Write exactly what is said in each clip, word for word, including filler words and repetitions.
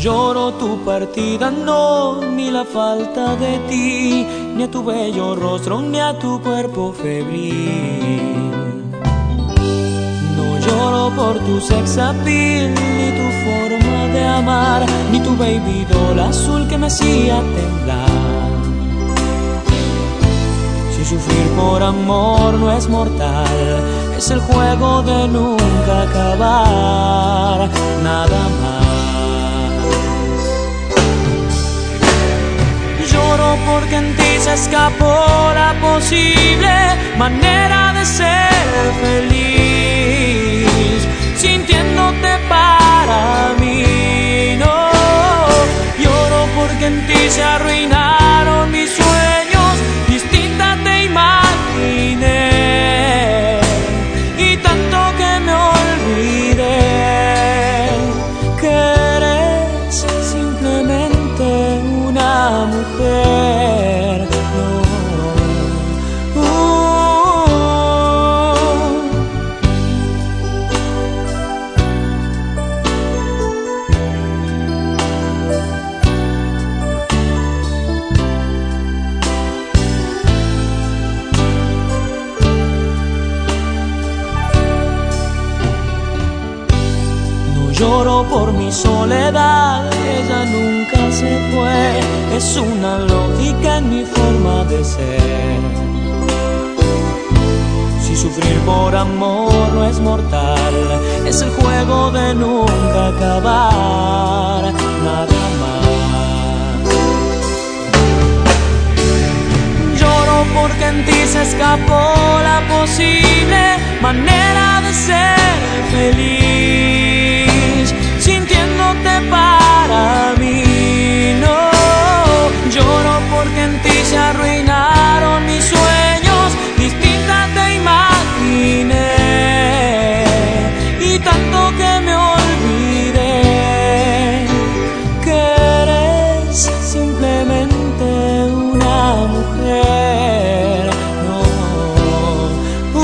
lloro tu partida, no, ni la falta de ti, ni a tu bello rostro, ni a tu cuerpo febril. No lloro por tu sex appeal, ni tu forma de amar, ni tu baby doll azul que me hacía temblar. Si sufrir por amor no es mortal, es el juego de nunca acabar, nada más. Lloro porque en ti se escapó la posible manera de ser feliz, sintiéndote para mí, no. Lloro porque en ti se arruinaron mis sueños, distinta te imaginé, y tanto que me olvidé que eres simplemente una mujer, no. Uh, No lloro por mi soledad, ella nunca se fue, es una lógica en mi forma de ser. Si sufrir por amor no es mortal, es el juego de nunca acabar, nada más. Lloro porque en ti se escapó la posible manera de ser feliz, sintiéndote para mí, no. Lloro porque en ti se arruinaron mis sueños, distinta te imaginé, y tanto que me olvidé que eres simplemente una mujer, no. Uh,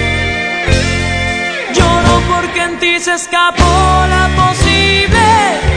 Lloro porque en ti se escapó la posible